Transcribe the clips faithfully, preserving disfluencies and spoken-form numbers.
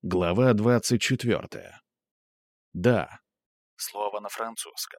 Глава двадцать четвертая. Да. Слово на французском.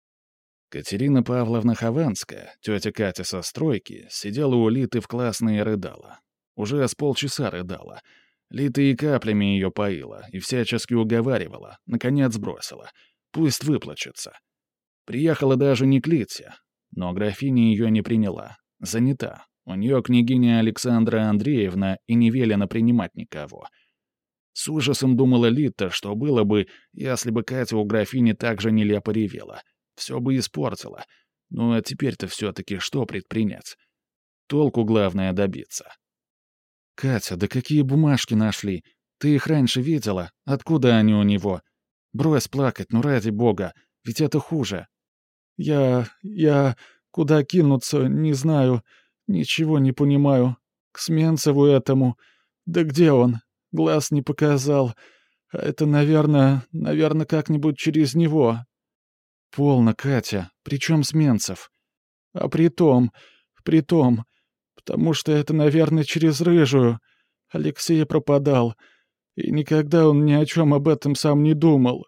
Катерина Павловна Хованская, тетя Катя со стройки, сидела у Литы в классной и рыдала. Уже с полчаса рыдала. Лита и каплями ее поила, и всячески уговаривала, наконец бросила. Пусть выплачется. Приехала даже не к Лите, но графиня ее не приняла. Занята. У нее княгиня Александра Андреевна и не велено принимать никого. С ужасом думала Лита, что было бы, если бы Катя у графини так же нелепо ревела. Все бы испортила. Ну а теперь-то все-таки что предпринять? Толку главное добиться. «Катя, да какие бумажки нашли? Ты их раньше видела? Откуда они у него? Брось плакать, ну ради бога, ведь это хуже». «Я... я... куда кинуться, не знаю. Ничего не понимаю. К Сменцеву этому. Да где он? Глаз не показал. А это, наверное, наверное, как-нибудь через него». «Полно, Катя. Причем Сменцев?» «А притом, притом, потому что это, наверное, через Рыжую. Алексей пропадал, и никогда он ни о чем об этом сам не думал».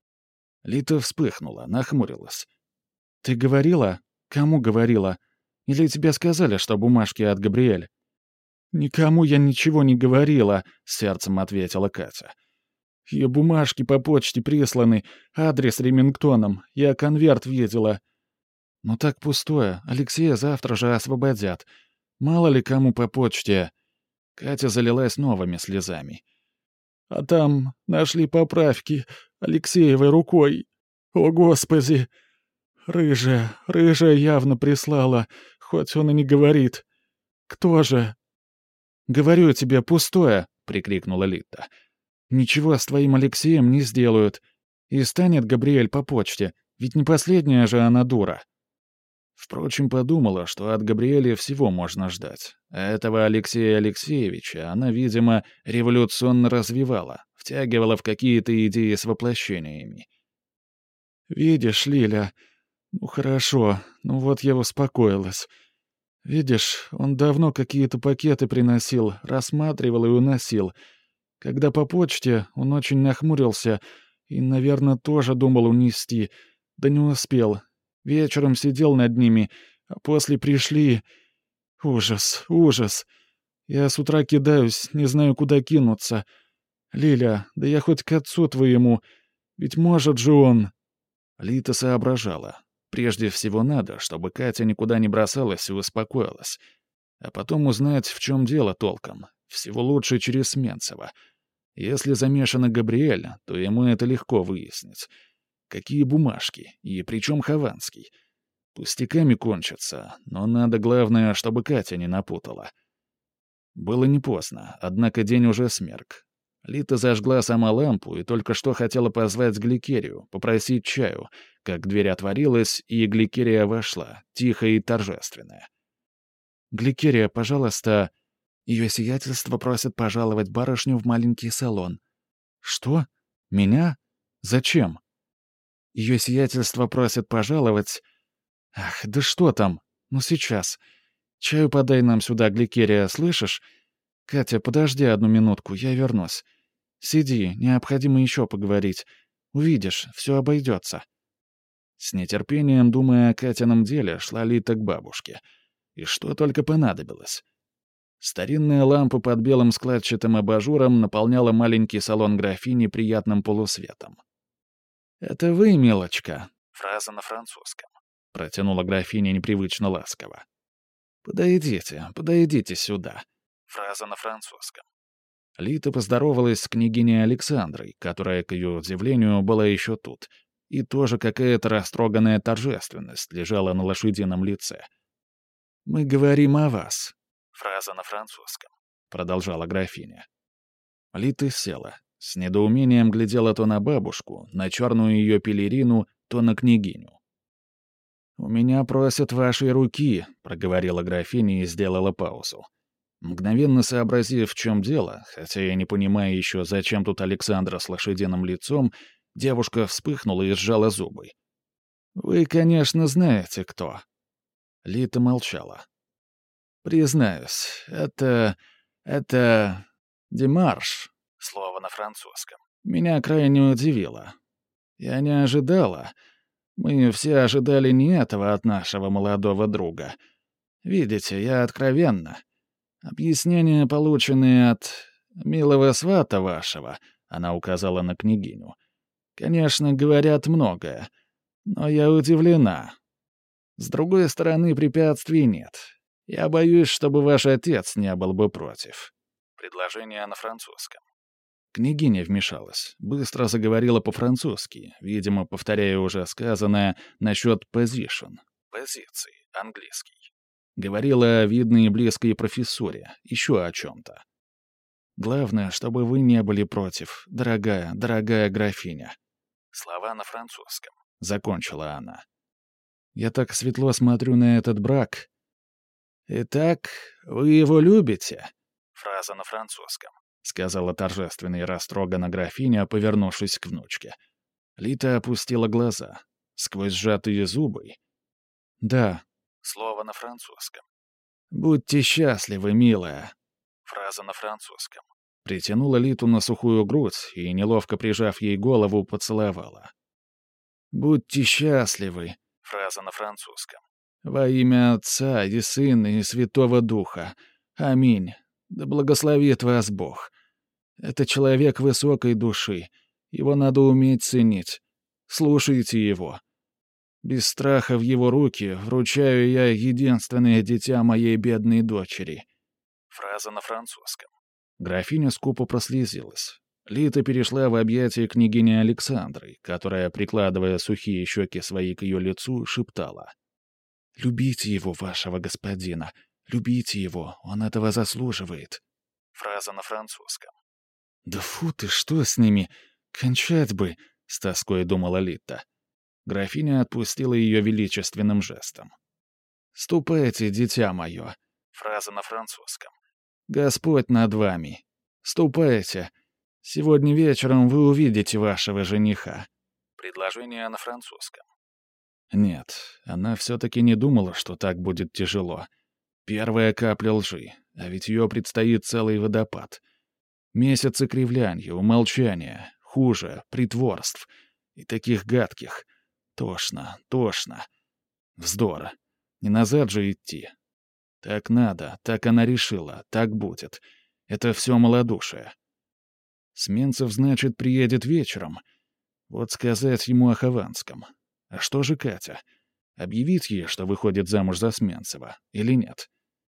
Лита вспыхнула, нахмурилась. «Ты говорила? Кому говорила? Или тебе сказали, что бумажки от Габриэль?» «Никому я ничего не говорила», — сердцем ответила Катя. «И бумажки по почте присланы, адрес Ремингтоном, я конверт видела». «Ну так пустое, Алексея завтра же освободят. Мало ли кому по почте». Катя залилась новыми слезами. «А там нашли поправки Алексеевой рукой. О, Господи! Рыжая, рыжая явно прислала, хоть он и не говорит. Кто же?» «Говорю тебе, пустое!» — прикрикнула Лита. «Ничего с твоим Алексеем не сделают. И станет Габриэль по почте, ведь не последняя же она дура». Впрочем, подумала, что от Габриэля всего можно ждать. А этого Алексея Алексеевича она, видимо, революционно развивала, втягивала в какие-то идеи с воплощениями. «Видишь, Лиля, ну хорошо, ну вот я успокоилась. Видишь, он давно какие-то пакеты приносил, рассматривал и уносил. Когда по почте, он очень нахмурился и, наверное, тоже думал унести, да не успел. Вечером сидел над ними, а после пришли... Ужас, ужас. Я с утра кидаюсь, не знаю, куда кинуться. Лиля, да я хоть к отцу твоему, ведь может же он...» Лита соображала. Прежде всего надо, чтобы Катя никуда не бросалась и успокоилась. А потом узнать, в чем дело толком. Всего лучше через Сменцева. Если замешана Габриэль, то ему это легко выяснить. Какие бумажки? И причем Хованский? Пустяками кончатся, но надо, главное, чтобы Катя не напутала. Было не поздно, однако день уже смерк. Лита зажгла сама лампу и только что хотела позвать Гликерию, попросить чаю, как дверь отворилась, и Гликерия вошла, тихая и торжественная. «Гликерия, пожалуйста...» «Ее сиятельство просит пожаловать барышню в маленький салон». «Что? Меня? Зачем?» «Ее сиятельство просит пожаловать...» «Ах, да что там? Ну сейчас. Чаю подай нам сюда, Гликерия, слышишь? Катя, подожди одну минутку, я вернусь. Сиди, необходимо еще поговорить. Увидишь, все обойдется». С нетерпением, думая о Катином деле, шла Лита к бабушке. И что только понадобилось. Старинная лампа под белым складчатым абажуром наполняла маленький салон графини приятным полусветом. «Это вы, милочка?» Фраза на французском. Протянула графиня непривычно ласково. «Подойдите, подойдите сюда». Фраза на французском. Лита поздоровалась с княгиней Александрой, которая, к ее удивлению, была еще тут, и тоже какая-то растроганная торжественность лежала на лошадином лице. «Мы говорим о вас». Фраза на французском. Продолжала графиня. Лита села. С недоумением глядела то на бабушку, на черную ее пелерину, то на княгиню. «У меня просят вашей руки», — проговорила графиня и сделала паузу. Мгновенно сообразив, в чем дело, хотя я не понимаю еще, зачем тут Александра с лошадиным лицом, девушка вспыхнула и сжала зубы. «Вы, конечно, знаете, кто». Лита молчала. «Признаюсь, это... это... Демарш. Слово на французском. Меня крайне удивило. Я не ожидала. Мы все ожидали не этого от нашего молодого друга. Видите, я откровенна. Объяснения, полученные от милого свата вашего, она указала на княгиню, конечно, говорят многое, но я удивлена. С другой стороны, препятствий нет. Я боюсь, чтобы ваш отец не был бы против. Предложение на французском. Княгиня вмешалась, быстро заговорила по-французски, видимо, повторяя уже сказанное насчет position, позиций, английский. Говорила о видной и близкой профессуре, еще о чем-то. Главное, чтобы вы не были против, дорогая, дорогая графиня. Слова на французском. Закончила она. Я так светло смотрю на этот брак. Итак, вы его любите? Фраза на французском. Сказала торжественно и растроганно графиня, повернувшись к внучке. Лита опустила глаза. Сквозь сжатые зубы. Да. Слово на французском. Будьте счастливы, милая. Фраза на французском. Притянула Литу на сухую грудь и, неловко прижав ей голову, поцеловала. «Будьте счастливы», — фраза на французском. «Во имя Отца и Сына и Святого Духа. Аминь. Да благословит вас Бог. Это человек высокой души. Его надо уметь ценить. Слушайте его. Без страха в его руки вручаю я единственное дитя моей бедной дочери». Фраза на французском. Графиня скупо прослезилась. Лита перешла в объятия княгини Александры, которая, прикладывая сухие щеки свои к ее лицу, шептала. «Любите его, вашего господина. Любите его, он этого заслуживает». Фраза на французском. «Да фу ты, что с ними? Кончать бы!» — с тоской думала Лита. Графиня отпустила ее величественным жестом. «Ступайте, дитя мое». Фраза на французском. «Господь над вами. Ступайте. Сегодня вечером вы увидите вашего жениха». Предложение на французском. Нет, она все-таки не думала, что так будет тяжело. Первая капля лжи, а ведь ее предстоит целый водопад. Месяцы кривлянья, умолчания, хуже, притворств. И таких гадких. Тошно, тошно. Вздор. Не назад же идти. Так надо, так она решила, так будет. Это все малодушие. Сменцев, значит, приедет вечером. Вот сказать ему о Хованском. А что же Катя? Объявить ей, что выходит замуж за Сменцева, или нет?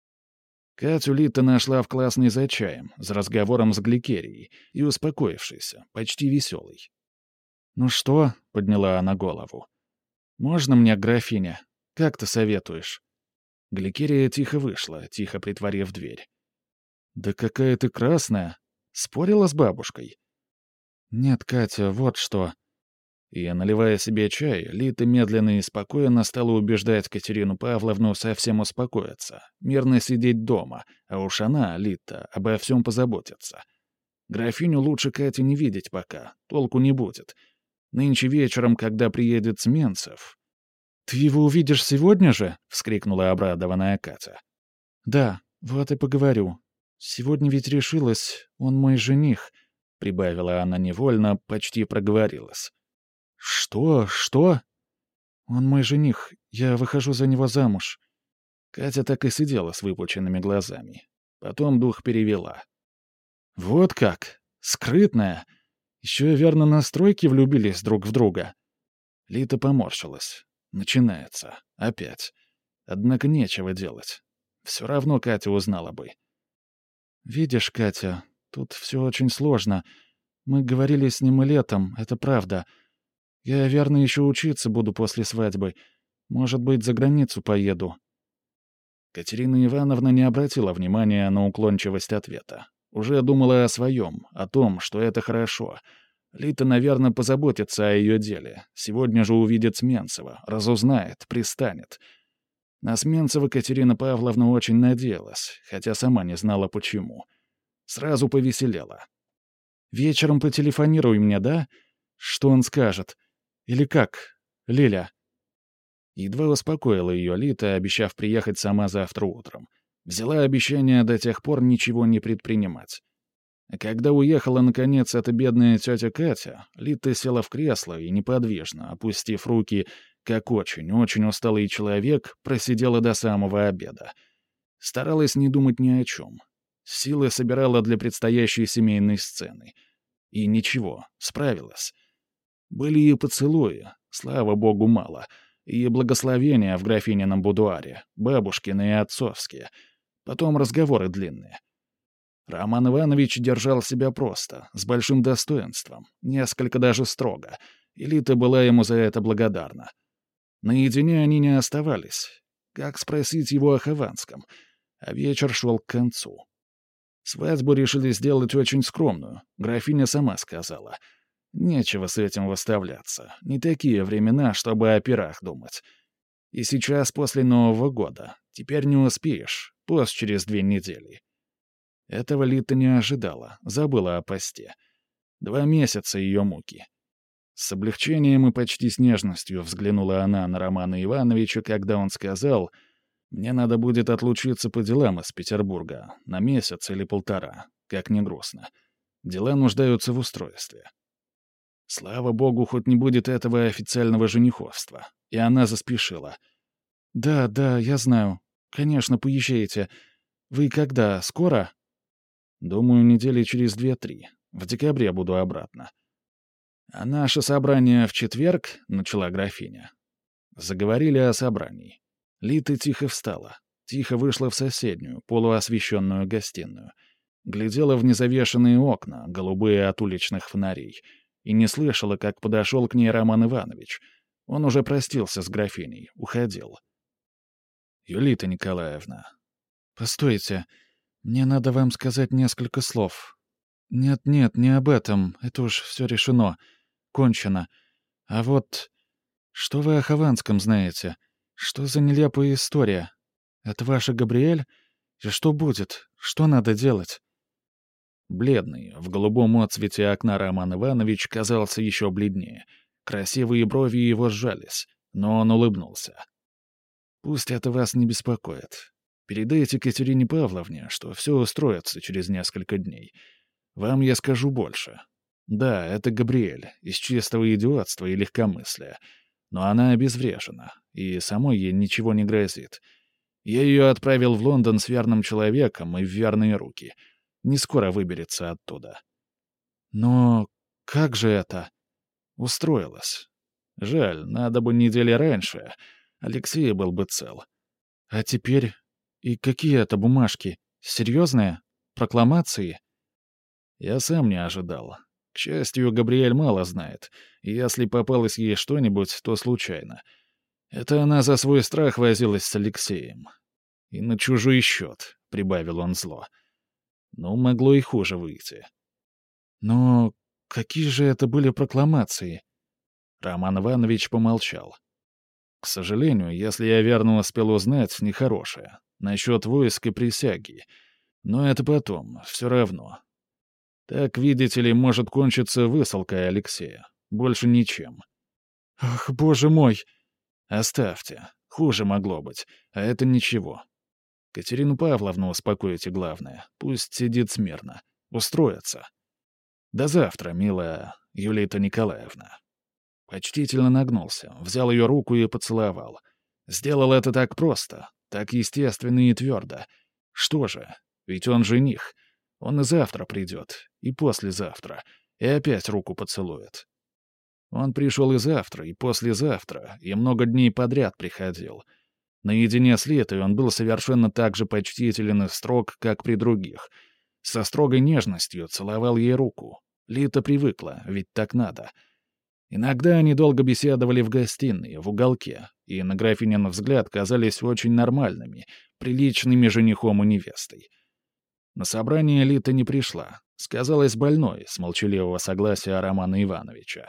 Катю Лита нашла в классной за чаем, за разговором с Гликерией, и успокоившейся, почти веселой. «Ну что?» — подняла она голову. «Можно мне, графиня? Как ты советуешь?» Гликерия тихо вышла, тихо притворив дверь. «Да какая ты красная! Спорила с бабушкой?» «Нет, Катя, вот что...» И, наливая себе чай, Лита медленно и спокойно стала убеждать Катерину Павловну совсем успокоиться, мирно сидеть дома, а уж она, Лита, обо всем позаботится. Графиню лучше Кате не видеть пока, толку не будет. Нынче вечером, когда приедет Сменцев... «Ты его увидишь сегодня же?» — вскрикнула обрадованная Катя. «Да, вот и поговорю. Сегодня ведь решилась, он мой жених», — прибавила она невольно, почти проговорилась. «Что? Что?» «Он мой жених. Я выхожу за него замуж». Катя так и сидела с выпученными глазами. Потом дух перевела. «Вот как? Скрытная. Еще, верно, на стройке влюбились друг в друга». Лита поморщилась. Начинается. Опять. Однако нечего делать. Все равно Катя узнала бы. «Видишь, Катя, тут все очень сложно. Мы говорили с ним и летом, это правда. Я, верно, еще учиться буду после свадьбы. Может быть, за границу поеду». Катерина Ивановна не обратила внимания на уклончивость ответа. Уже думала о своем, о том, что это хорошо. Лита, наверное, позаботится о ее деле. Сегодня же увидит Сменцева, разузнает, пристанет. На Сменцева Катерина Павловна очень надеялась, хотя сама не знала почему. Сразу повеселела. «Вечером потелефонируй мне, да? Что он скажет? Или как, Лиля?» Едва успокоила ее Лита, обещав приехать сама завтра утром. Взяла обещание до тех пор ничего не предпринимать. А когда уехала, наконец, эта бедная тетя Катя, Лита села в кресло и неподвижно, опустив руки, как очень-очень усталый человек, просидела до самого обеда. Старалась не думать ни о чем. Силы собирала для предстоящей семейной сцены. И ничего, справилась. Были и поцелуи, слава богу, мало, и благословения в графинином будуаре, бабушкины и отцовские. Потом разговоры длинные. Роман Иванович держал себя просто, с большим достоинством, несколько даже строго, и Лита была ему за это благодарна. Наедине они не оставались. Как спросить его о Хованском? А вечер шел к концу. Свадьбу решили сделать очень скромную, графиня сама сказала. Нечего с этим выставляться, не такие времена, чтобы о пирах думать. И сейчас после Нового года, теперь не успеешь, пост через две недели. Этого Лита не ожидала, забыла о посте. Два месяца ее муки. С облегчением и почти с нежностью взглянула она на Романа Ивановича, когда он сказал: «Мне надо будет отлучиться по делам из Петербурга на месяц или полтора, как ни грустно. Дела нуждаются в устройстве». Слава богу, хоть не будет этого официального жениховства. И она заспешила. «Да, да, я знаю. Конечно, поезжайте. Вы когда? Скоро?» «Думаю, недели через две-три. В декабре буду обратно». «А наше собрание в четверг?» — начала графиня. Заговорили о собрании. Лита тихо встала, тихо вышла в соседнюю, полуосвещенную гостиную. Глядела в незавешенные окна, голубые от уличных фонарей, и не слышала, как подошел к ней Роман Иванович. Он уже простился с графиней, уходил. «Юлита Николаевна». «Постойте, мне надо вам сказать несколько слов. Нет-нет, не об этом, это уж все решено, кончено. А вот что вы о Хованском знаете? Что за нелепая история? Это ваша Габриэль? И что будет? Что надо делать?» Бледный, в голубом отцвете окна Роман Иванович казался еще бледнее. Красивые брови его сжались, но он улыбнулся. «Пусть это вас не беспокоит. Передайте Катерине Павловне, что все устроится через несколько дней. Вам я скажу больше. Да, это Габриэль, из чистого идиотства и легкомыслия. Но она обезврежена, и самой ей ничего не грозит. Я ее отправил в Лондон с верным человеком и в верные руки. Не скоро выберется оттуда». «Но как же это?» «Устроилась. Жаль, надо бы недели раньше. Алексей был бы цел». «А теперь? И какие это бумажки? Серьезные? Прокламации?» «Я сам не ожидал. К счастью, Габриэль мало знает, и если попалось ей что-нибудь, то случайно. Это она за свой страх возилась с Алексеем. И на чужой счет», — прибавил он зло. «Ну, могло и хуже выйти». «Но какие же это были прокламации?» Роман Иванович помолчал. «К сожалению, если я верно успел узнать, нехорошее. Насчет войск и присяги. Но это потом, все равно. Так, видите ли, может кончиться высылкой Алексея. Больше ничем». «Ах, боже мой!» «Оставьте. Хуже могло быть. А это ничего. Катерину Павловну успокойте, главное. Пусть сидит смирно. Устроится. До завтра, милая Юлита Николаевна». Почтительно нагнулся, взял ее руку и поцеловал. Сделал это так просто, так естественно и твердо. Что же, ведь он жених. Он и завтра придет, и послезавтра, и опять руку поцелует. Он пришел и завтра, и послезавтра, и много дней подряд приходил. Наедине с Литой он был совершенно так же почтителен и строг, как при других. Со строгой нежностью целовал ей руку. Лита привыкла, ведь так надо. Иногда они долго беседовали в гостиной, в уголке, и на графинин взгляд казались очень нормальными, приличными женихом и невестой. На собрание Лита не пришла, сказалась больной, с молчаливого согласия Романа Ивановича.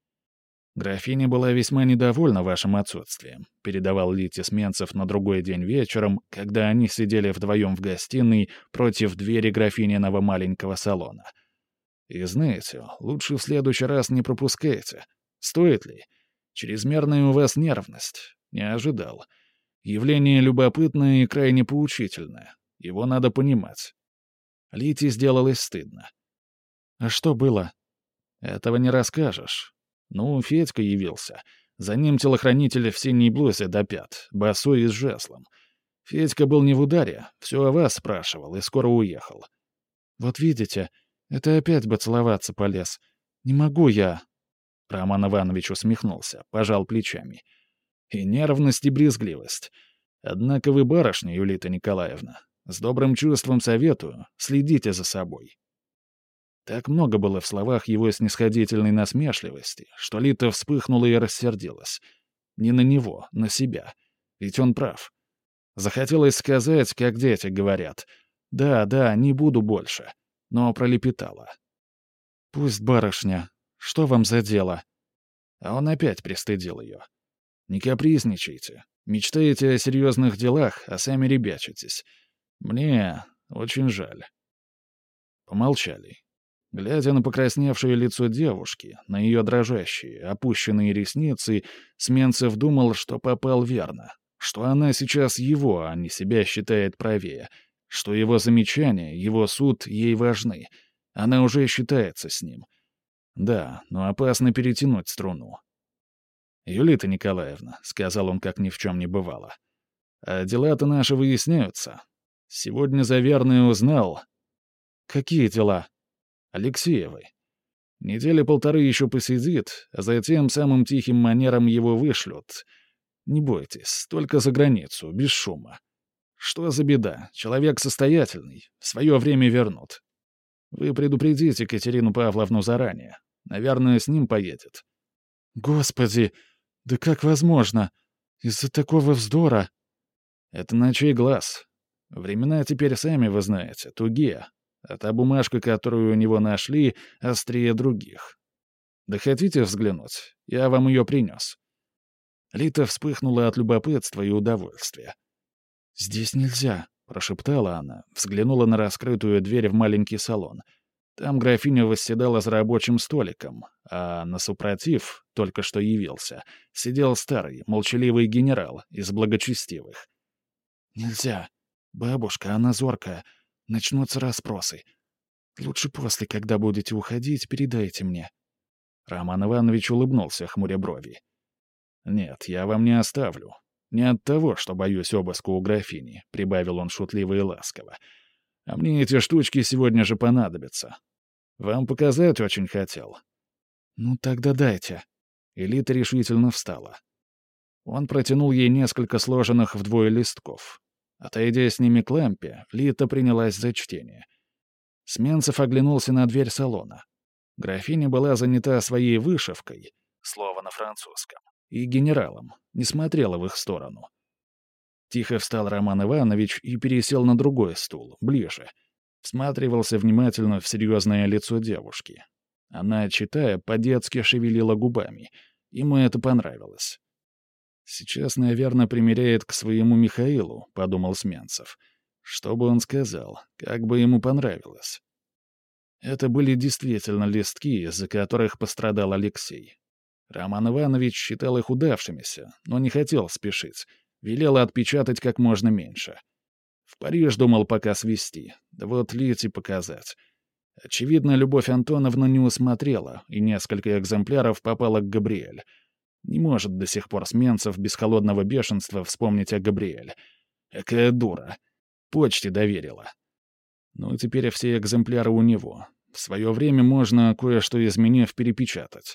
«Графиня была весьма недовольна вашим отсутствием», — передавал Лите Сменцев на другой день вечером, когда они сидели вдвоем в гостиной против двери графининого маленького салона. «И знаете, лучше в следующий раз не пропускайте. Стоит ли? Чрезмерная у вас нервность. Не ожидал. Явление любопытное и крайне поучительное. Его надо понимать». Лите сделалось стыдно. А что было? Этого не расскажешь. Ну, Федька явился. За ним телохранитель в синей блузе до пят, босой и с жезлом. Федька был не в ударе, все о вас спрашивал и скоро уехал. Вот видите, это опять бы целоваться полез. Не могу я. Роман Иванович усмехнулся, пожал плечами. И нервность, и брезгливость. Однако вы барышня, Юлита Николаевна. С добрым чувством советую, следите за собой. Так много было в словах его снисходительной насмешливости, что Лита вспыхнула и рассердилась. Не на него, на себя. Ведь он прав. Захотелось сказать, как дети говорят. «Да, да, не буду больше», но пролепетала. «Пусть барышня. Что вам за дело?» А он опять пристыдил ее. «Не капризничайте. Мечтаете о серьезных делах, а сами ребячитесь. Мне очень жаль». Помолчали. Глядя на покрасневшее лицо девушки, на ее дрожащие, опущенные ресницы, Сменцев думал, что попал верно, что она сейчас его, а не себя считает правее, что его замечания, его суд ей важны. Она уже считается с ним. Да, но опасно перетянуть струну. «Юлита Николаевна», — сказал он, как ни в чем не бывало, — «а дела-то наши выясняются. Сегодня за верное узнал...» «Какие дела?» «Алексеевой. Недели полторы еще посидит, а затем самым тихим манером его вышлют. Не бойтесь, только за границу, без шума. Что за беда? Человек состоятельный, в свое время вернут. Вы предупредите Катерину Павловну заранее. Наверное, с ним поедет». «Господи, да как возможно? Из-за такого вздора?» «Это на чей глаз? Времена теперь, сами вы знаете, тугие. А та бумажка, которую у него нашли, острее других. Да хотите взглянуть? Я вам ее принес». Лита вспыхнула от любопытства и удовольствия. «Здесь нельзя», — прошептала она, взглянула на раскрытую дверь в маленький салон. Там графиня восседала за рабочим столиком, а на супротив, только что явился, сидел старый, молчаливый генерал из благочестивых. «Нельзя. Бабушка, она зоркая. Начнутся расспросы. Лучше после, когда будете уходить, передайте мне». Роман Иванович улыбнулся, хмуря брови. «Нет, я вам не оставлю. Не от того, что боюсь обыска у графини», — прибавил он шутливо и ласково. «А мне эти штучки сегодня же понадобятся. Вам показать очень хотел». «Ну тогда дайте». Элита решительно встала. Он протянул ей несколько сложенных вдвое листков. Отойдя с ними к лампе, Лита принялась за чтение. Сменцев оглянулся на дверь салона. Графиня была занята своей вышивкой, слово на французском, и генералом, не смотрела в их сторону. Тихо встал Роман Иванович и пересел на другой стул, ближе. Всматривался внимательно в серьезное лицо девушки. Она, читая, по-детски шевелила губами. Ему это понравилось. «Сейчас, наверное, примеряет к своему Михаилу», — подумал Сменцев. «Что бы он сказал? Как бы ему понравилось?» Это были действительно листки, из-за которых пострадал Алексей. Роман Иванович считал их удавшимися, но не хотел спешить. Велел отпечатать как можно меньше. В Париж думал пока свести, да вот Лите показать. Очевидно, Любовь Антоновна не усмотрела, и несколько экземпляров попало к Габриэль. Не может до сих пор Сменцев без холодного бешенства вспомнить о Габриэль. Экая дура. Почте доверила. Ну, теперь все экземпляры у него. В свое время можно, кое-что изменив, перепечатать.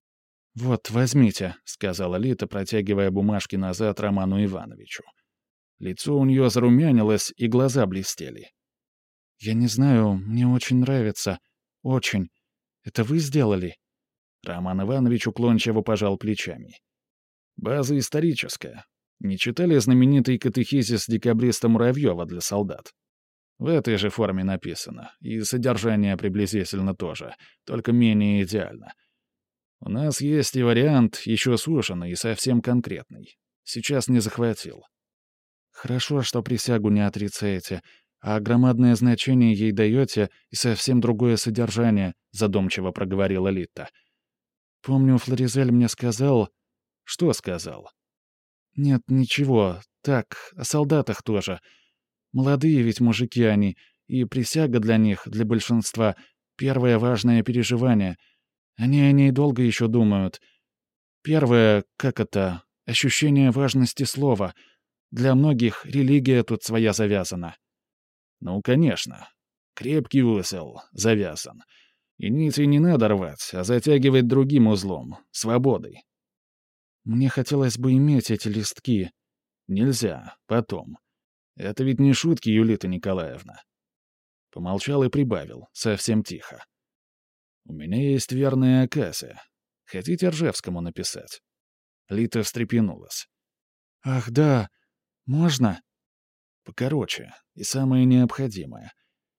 «Вот, возьмите», — сказала Лита, протягивая бумажки назад Роману Ивановичу. Лицо у нее зарумянилось, и глаза блестели. «Я не знаю, мне очень нравится. Очень. Это вы сделали?» Роман Иванович уклончиво пожал плечами. «База историческая. Не читали знаменитый катехизис декабриста Муравьева для солдат? В этой же форме написано, и содержание приблизительно тоже, только менее идеально. У нас есть и вариант, еще суженный и совсем конкретный. Сейчас не захватил». «Хорошо, что присягу не отрицаете, а громадное значение ей даете и совсем другое содержание», — задумчиво проговорила Лита. «Помню, Флоризель мне сказал...» «Что сказал?» «Нет, ничего. Так, о солдатах тоже. Молодые ведь мужики они, и присяга для них, для большинства, Первое важное переживание. Они о ней долго еще думают. Первое, как это, ощущение важности слова. Для многих религия тут своя завязана. Ну, конечно. Крепкий узел, завязан. И нити не надо рвать, а затягивать другим узлом, свободой. Мне хотелось бы иметь эти листки. Нельзя, потом. Это ведь не шутки, Юлита Николаевна. Помолчал и прибавил, совсем тихо. У меня есть верная оказия. Хотите Ржевскому написать? Лита встрепенулась. Ах, да. Можно? Покороче. И самое необходимое.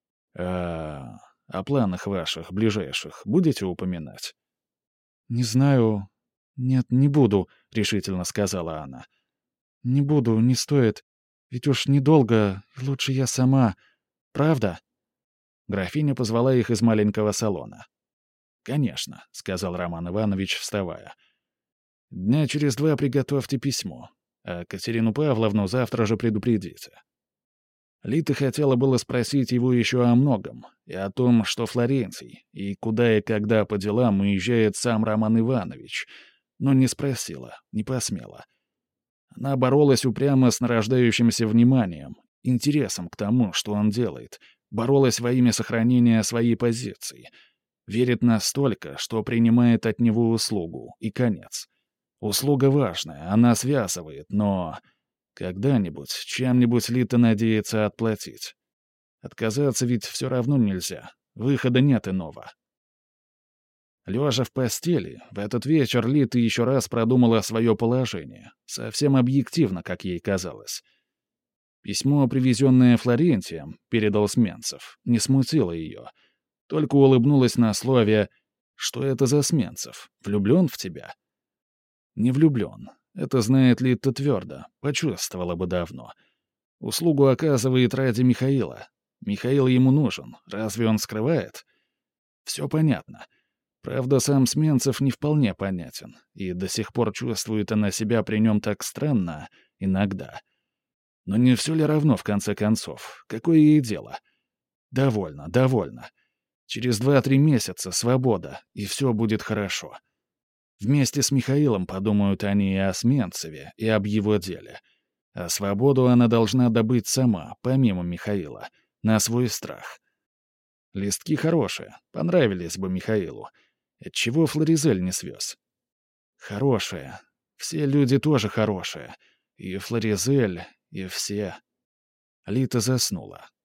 А о планах ваших, ближайших, будете упоминать? Не знаю. Нет, не буду, решительно сказала она. Не буду, не стоит. Ведь уж недолго, лучше я сама. Правда? Графиня позвала их из маленького салона. «Конечно», — сказал Роман Иванович, вставая. «Дня через два приготовьте письмо, а Катерину Павловну завтра же предупредите». Лита хотела было спросить его еще о многом, и о том, что Флорентий, и куда и когда по делам уезжает сам Роман Иванович, но не спросила, не посмела. Она боролась упрямо с нарождающимся вниманием, интересом к тому, что он делает, боролась во имя сохранения своей позиции, верит настолько, что принимает от него услугу, и конец. Услуга важная, она связывает, но... Когда-нибудь, чем-нибудь Лита надеется отплатить. Отказаться ведь все равно нельзя. Выхода нет иного. Лежа в постели, в этот вечер Лита еще раз продумала свое положение. Совсем объективно, как ей казалось. Письмо, привезенное Флорентием, передал Сменцев, не смутило ее. Только улыбнулась на слове «Что это за Сменцев? Влюблен в тебя?» Не влюблен. Это знает Лита твердо, почувствовала бы давно. Услугу оказывает ради Михаила. Михаил ему нужен, разве он скрывает? Все понятно. Правда, сам Сменцев не вполне понятен, и до сих пор чувствует она себя при нем так странно, иногда. Но не все ли равно, в конце концов? Какое ей дело? Довольно, довольно. Через два-три месяца свобода, и все будет хорошо. Вместе с Михаилом подумают они и о Сменцеве, и об его деле. А свободу она должна добыть сама, помимо Михаила, на свой страх. Листки хорошие, понравились бы Михаилу. Отчего Флоризель не свез? Хорошие. Все люди тоже хорошие. И Флоризель, и все. Лита заснула.